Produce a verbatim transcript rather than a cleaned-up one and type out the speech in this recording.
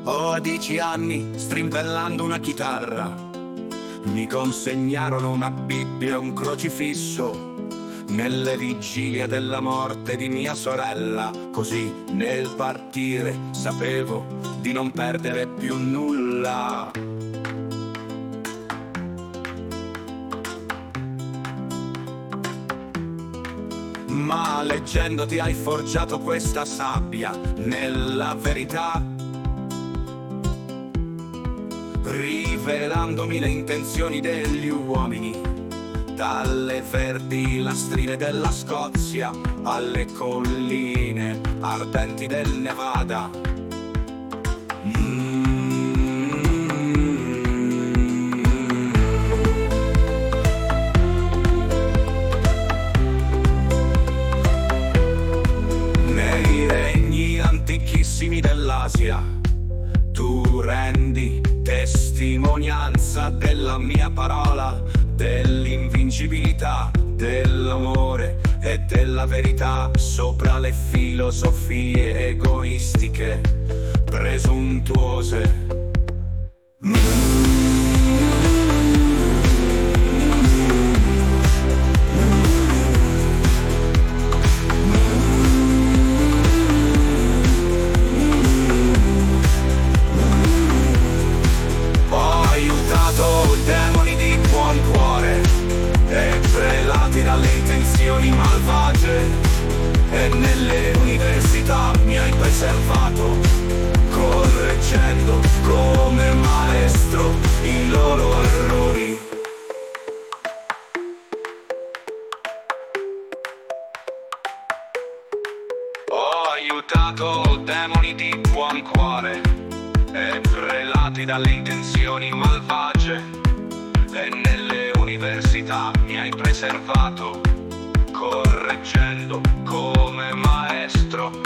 Ho a dieci anni, strimpellando una chitarra, mi consegnarono una Bibbia e un crocifisso. Nelle vigilie della morte di mia sorella, così nel partire sapevo di non perdere più nulla. Ma leggendoti hai forgiato questa sabbia nella verità, rivelandomi le intenzioni degli uomini, dalle verdi lastrine della Scozia alle colline ardenti del Nevada. Mm. Nei regni antichissimi dell'Asia tu rendi testimonianza della mia parola, dell'invincibilità, dell'amore e della verità sopra le filosofie egoistiche, presuntuose. Dalle intenzioni malvagie e nelle università mi hai preservato, correggendo come maestro i loro errori. Ho aiutato demoni di buon cuore e prelati dalle intenzioni malvagie, e nelle università mi hai preservato, correggendo come maestro